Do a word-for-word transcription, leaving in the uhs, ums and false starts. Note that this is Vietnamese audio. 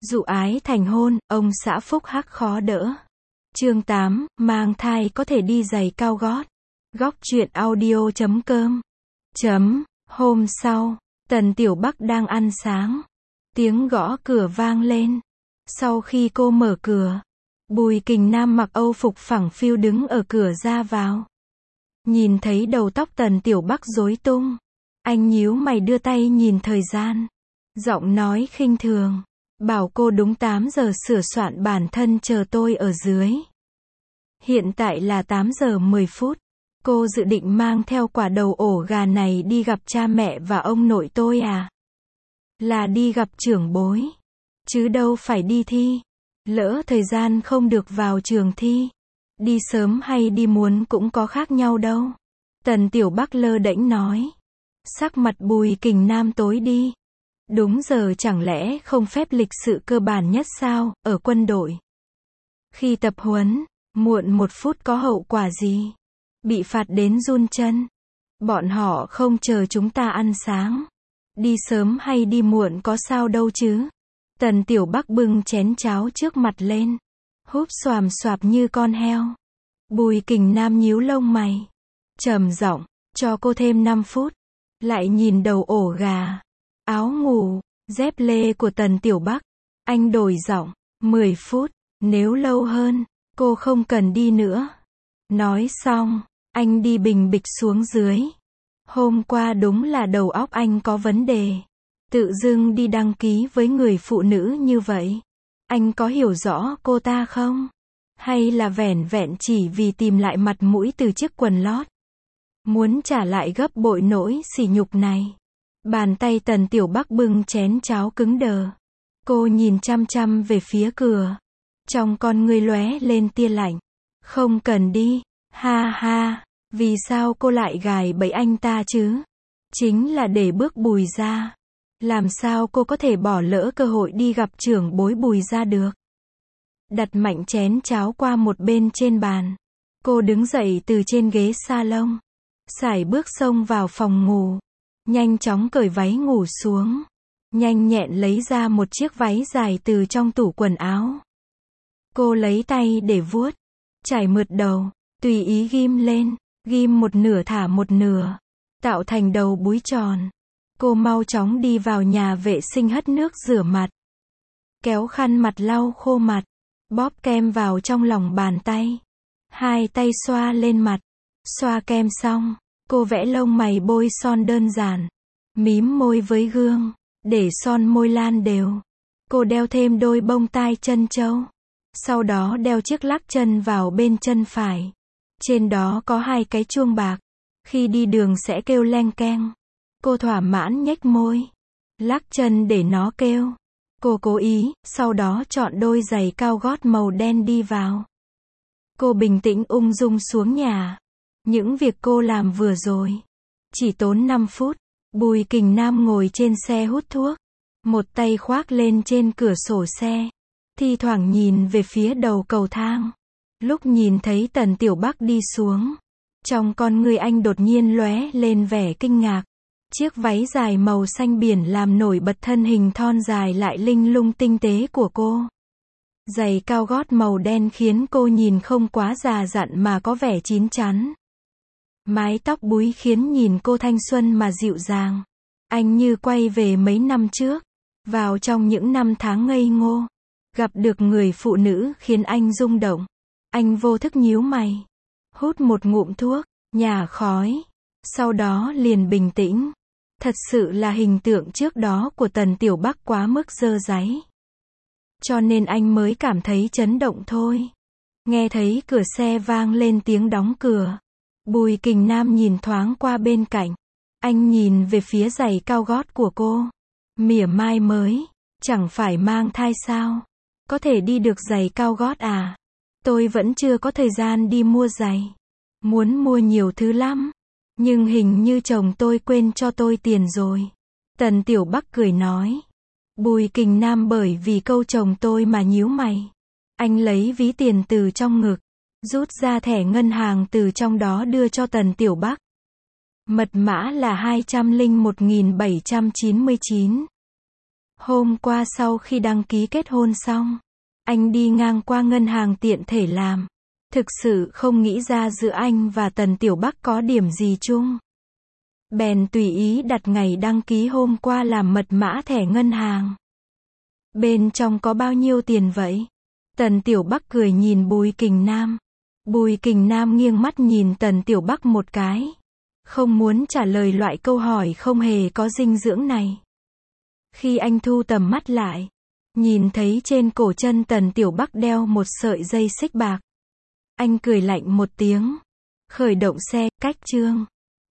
Dụ ái thành hôn, ông xã phúc hắc khó đỡ. Chương tám, mang thai có thể đi giày cao gót. Góc truyện audio chấm com. Chấm, hôm sau, Tần Tiểu Bắc đang ăn sáng. Tiếng gõ cửa vang lên. Sau khi cô mở cửa, Bùi Kình Nam mặc âu phục phẳng phiu đứng ở cửa ra vào. Nhìn thấy đầu tóc Tần Tiểu Bắc rối tung, anh nhíu mày đưa tay nhìn thời gian. Giọng nói khinh thường, bảo cô đúng tám giờ sửa soạn bản thân chờ tôi ở dưới. Hiện tại là tám giờ mười phút. Cô dự định mang theo quả đầu ổ gà này đi gặp cha mẹ và ông nội tôi à? Là đi gặp trưởng bối, chứ đâu phải đi thi. Lỡ thời gian không được vào trường thi, đi sớm hay đi muộn cũng có khác nhau đâu. Tần Tiểu Bắc lơ đễnh nói. Sắc mặt Bùi Kình Nam tối đi. Đúng giờ chẳng lẽ không phép lịch sự cơ bản nhất sao, ở quân đội? Khi tập huấn, muộn một phút có hậu quả gì? Bị phạt đến run chân. Bọn họ không chờ chúng ta ăn sáng. Đi sớm hay đi muộn có sao đâu chứ? Tần Tiểu Bắc bưng chén cháo trước mặt lên, húp xoàm xoạp như con heo. Bùi Kình Nam nhíu lông mày, trầm giọng, cho cô thêm năm phút. Lại nhìn đầu ổ gà, áo ngủ, dép lê của Tần Tiểu Bắc. Anh đổi giọng, mười phút, nếu lâu hơn, cô không cần đi nữa. Nói xong, anh đi bình bịch xuống dưới. Hôm qua đúng là đầu óc anh có vấn đề. Tự dưng đi đăng ký với người phụ nữ như vậy. Anh có hiểu rõ cô ta không? Hay là vẻn vẹn chỉ vì tìm lại mặt mũi từ chiếc quần lót? Muốn trả lại gấp bội nỗi sỉ nhục này. Bàn tay Tần Tiểu Bắc bưng chén cháo cứng đờ. Cô nhìn chăm chăm về phía cửa. Trong con ngươi lóe lên tia lạnh. Không cần đi. Ha ha. Vì sao cô lại gài bẫy anh ta chứ? Chính là để bước Bùi ra. Làm sao cô có thể bỏ lỡ cơ hội đi gặp trưởng bối Bùi ra được? Đặt mạnh chén cháo qua một bên trên bàn. Cô đứng dậy từ trên ghế salon. Sải bước xông vào phòng ngủ. Nhanh chóng cởi váy ngủ xuống. Nhanh nhẹn lấy ra một chiếc váy dài từ trong tủ quần áo. Cô lấy tay để vuốt. Chải mượt đầu. Tùy ý ghim lên. Ghim một nửa thả một nửa. Tạo thành đầu búi tròn. Cô mau chóng đi vào nhà vệ sinh hất nước rửa mặt. Kéo khăn mặt lau khô mặt. Bóp kem vào trong lòng bàn tay. Hai tay xoa lên mặt. Xoa kem xong, cô vẽ lông mày bôi son đơn giản. Mím môi với gương, để son môi lan đều. Cô đeo thêm đôi bông tai trân châu. Sau đó đeo chiếc lắc chân vào bên chân phải. Trên đó có hai cái chuông bạc. Khi đi đường sẽ kêu leng keng. Cô thỏa mãn nhếch môi. Lắc chân để nó kêu. Cô cố ý, sau đó chọn đôi giày cao gót màu đen đi vào. Cô bình tĩnh ung dung xuống nhà. Những việc cô làm vừa rồi chỉ tốn năm phút. Bùi Kình Nam ngồi trên xe hút thuốc. Một tay khoác lên trên cửa sổ xe. Thi thoảng nhìn về phía đầu cầu thang. Lúc nhìn thấy Tần Tiểu Bắc đi xuống, trong con người anh đột nhiên lóe lên vẻ kinh ngạc. Chiếc váy dài màu xanh biển làm nổi bật thân hình thon dài lại linh lung tinh tế của cô. Giày cao gót màu đen khiến cô nhìn không quá già dặn mà có vẻ chín chắn. Mái tóc búi khiến nhìn cô thanh xuân mà dịu dàng. Anh như quay về mấy năm trước, vào trong những năm tháng ngây ngô. Gặp được người phụ nữ khiến anh rung động. Anh vô thức nhíu mày. Hút một ngụm thuốc, nhả khói. Sau đó liền bình tĩnh. Thật sự là hình tượng trước đó của Tần Tiểu Bắc quá mức dơ dáy. Cho nên anh mới cảm thấy chấn động thôi. Nghe thấy cửa xe vang lên tiếng đóng cửa. Bùi Kình Nam nhìn thoáng qua bên cạnh. Anh nhìn về phía giày cao gót của cô. Mỉa mai mới. Chẳng phải mang thai sao? Có thể đi được giày cao gót à? Tôi vẫn chưa có thời gian đi mua giày. Muốn mua nhiều thứ lắm. Nhưng hình như chồng tôi quên cho tôi tiền rồi. Tần Tiểu Bắc cười nói. Bùi Kình Nam bởi vì câu chồng tôi mà nhíu mày. Anh lấy ví tiền từ trong ngực. Rút ra thẻ ngân hàng từ trong đó đưa cho Tần Tiểu Bắc. Mật mã là hai trăm lẻ một nghìn bảy trăm chín mươi chín. Hôm qua sau khi đăng ký kết hôn xong, anh đi ngang qua ngân hàng tiện thể làm. Thực sự không nghĩ ra giữa anh và Tần Tiểu Bắc có điểm gì chung. Bèn tùy ý đặt ngày đăng ký hôm qua làm mật mã thẻ ngân hàng. Bên trong có bao nhiêu tiền vậy? Tần Tiểu Bắc cười nhìn Bùi Kình Nam. Bùi Kình Nam nghiêng mắt nhìn Tần Tiểu Bắc một cái. Không muốn trả lời loại câu hỏi không hề có dinh dưỡng này. Khi anh thu tầm mắt lại, nhìn thấy trên cổ chân Tần Tiểu Bắc đeo một sợi dây xích bạc. Anh cười lạnh một tiếng. Khởi động xe, cách chương.